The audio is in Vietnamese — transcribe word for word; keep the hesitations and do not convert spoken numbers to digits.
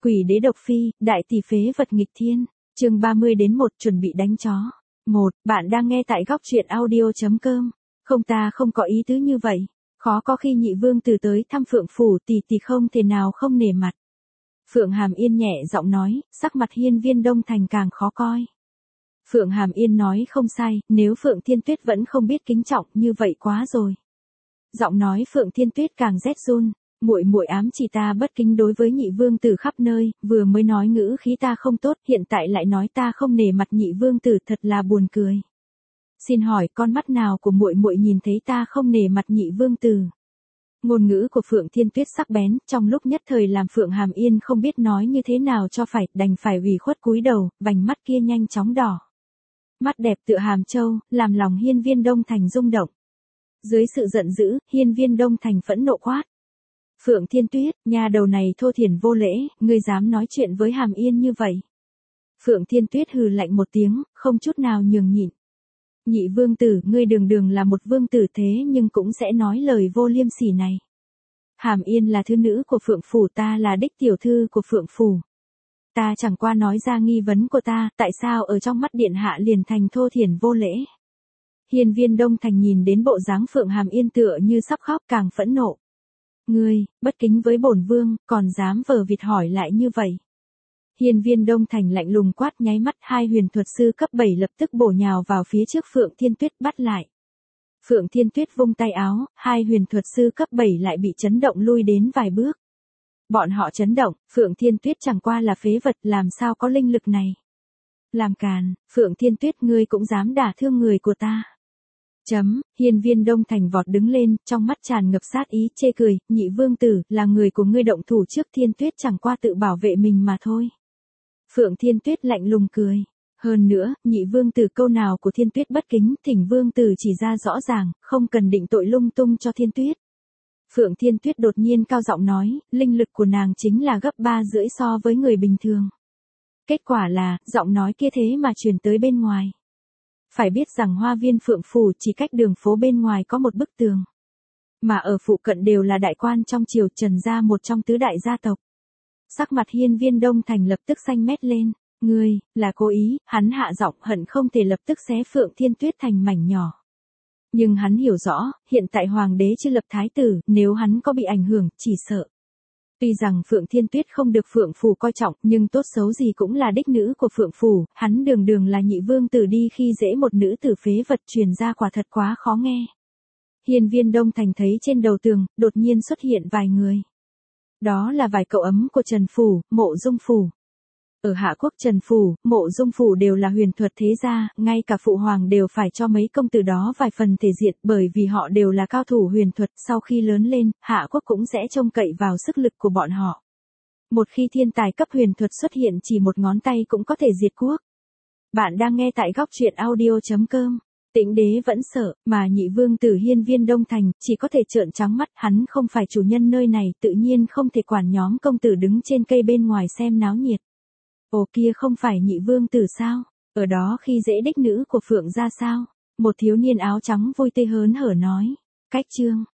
Quỷ đế độc phi, đại tỷ phế vật nghịch thiên. Chương ba mươi đến một chuẩn bị đánh chó. một Bạn đang nghe tại góc truyện audio chấm com. Không, ta không có ý tứ như vậy. Khó có khi nhị vương tử tới thăm Phượng phủ, tỷ tỷ không thể nào không nể mặt. Phượng Hàm Yên nhẹ giọng nói, sắc mặt Hiên Viên Đông Thành càng khó coi. Phượng Hàm Yên nói không sai, nếu Phượng Thiên Tuyết vẫn không biết kính trọng như vậy quá rồi. Giọng nói Phượng Thiên Tuyết càng rét run. Muội muội ám chỉ ta bất kính đối với nhị vương tử khắp nơi, vừa mới nói ngữ khí ta không tốt, hiện tại lại nói ta không nể mặt nhị vương tử, thật là buồn cười. Xin hỏi con mắt nào của muội muội nhìn thấy ta không nể mặt nhị vương tử? Ngôn ngữ của Phượng Thiên Tuyết sắc bén, trong lúc nhất thời làm Phượng Hàm Yên không biết nói như thế nào cho phải, đành phải ủy khuất cúi đầu, vành mắt kia nhanh chóng đỏ. Mắt đẹp tựa hàm châu, làm lòng Hiên Viên Đông Thành rung động. Dưới sự giận dữ, Hiên Viên Đông Thành phẫn nộ quát. Phượng Thiên Tuyết, nhà đầu này thô thiển vô lễ, ngươi dám nói chuyện với Hàm Yên như vậy. Phượng Thiên Tuyết hừ lạnh một tiếng, không chút nào nhường nhịn. Nhị vương tử, ngươi đường đường là một vương tử thế nhưng cũng sẽ nói lời vô liêm sỉ này. Hàm Yên là thư nữ của Phượng phủ, ta là đích tiểu thư của Phượng phủ. Ta chẳng qua nói ra nghi vấn của ta, tại sao ở trong mắt điện hạ liền thành thô thiển vô lễ. Hiên Viên Đông Thành nhìn đến bộ dáng Phượng Hàm Yên tựa như sắp khóc càng phẫn nộ. Ngươi, bất kính với bổn vương, còn dám vờ vịt hỏi lại như vậy. Hiên Viên Đông Thành lạnh lùng quát, nháy mắt hai huyền thuật sư cấp bảy lập tức bổ nhào vào phía trước Phượng Thiên Tuyết bắt lại. Phượng Thiên Tuyết vung tay áo, hai huyền thuật sư cấp bảy lại bị chấn động lui đến vài bước. Bọn họ chấn động, Phượng Thiên Tuyết chẳng qua là phế vật, làm sao có linh lực này. Làm càn, Phượng Thiên Tuyết, ngươi cũng dám đả thương người của ta. Chấm, Hiên Viên Đông Thành vọt đứng lên, trong mắt tràn ngập sát ý, chê cười, nhị vương tử, là người của ngươi động thủ trước, Thiên Tuyết chẳng qua tự bảo vệ mình mà thôi. Phượng Thiên Tuyết lạnh lùng cười. Hơn nữa, nhị vương tử câu nào của Thiên Tuyết bất kính, thỉnh vương tử chỉ ra rõ ràng, không cần định tội lung tung cho Thiên Tuyết. Phượng Thiên Tuyết đột nhiên cao giọng nói, linh lực của nàng chính là gấp ba rưỡi so với người bình thường. Kết quả là, giọng nói kia thế mà truyền tới bên ngoài. Phải biết rằng hoa viên Phượng phủ chỉ cách đường phố bên ngoài có một bức tường. Mà ở phụ cận đều là đại quan trong triều, Trần gia một trong tứ đại gia tộc. Sắc mặt Hiên Viên Đông Thành lập tức xanh mét lên. Ngươi, là cố ý, hắn hạ giọng hận không thể lập tức xé Phượng Thiên Tuyết thành mảnh nhỏ. Nhưng hắn hiểu rõ, hiện tại hoàng đế chưa lập thái tử, nếu hắn có bị ảnh hưởng, chỉ sợ. Tuy rằng Phượng Thiên Tuyết không được Phượng phủ coi trọng, nhưng tốt xấu gì cũng là đích nữ của Phượng phủ, hắn đường đường là nhị vương tử đi khi dễ một nữ tử phế vật, truyền ra quả thật quá khó nghe. Hiên Viên Đông Thành thấy trên đầu tường, đột nhiên xuất hiện vài người. Đó là vài cậu ấm của Trần phủ, Mộ Dung phủ. Ở Hạ Quốc Trần phủ, Mộ Dung phủ đều là huyền thuật thế gia, ngay cả phụ hoàng đều phải cho mấy công tử đó vài phần thể diện, bởi vì họ đều là cao thủ huyền thuật, sau khi lớn lên, Hạ Quốc cũng sẽ trông cậy vào sức lực của bọn họ. Một khi thiên tài cấp huyền thuật xuất hiện, chỉ một ngón tay cũng có thể diệt quốc. Bạn đang nghe tại góc truyện audio chấm com. Tĩnh đế vẫn sợ, mà nhị vương tử Hiên Viên Đông Thành chỉ có thể trợn trắng mắt, hắn không phải chủ nhân nơi này, tự nhiên không thể quản nhóm công tử đứng trên cây bên ngoài xem náo nhiệt. Ồ, kia không phải nhị vương tử sao? Ở đó khi dễ đích nữ của Phượng gia sao? Một thiếu niên áo trắng vui tươi hớn hở nói. Cách chương,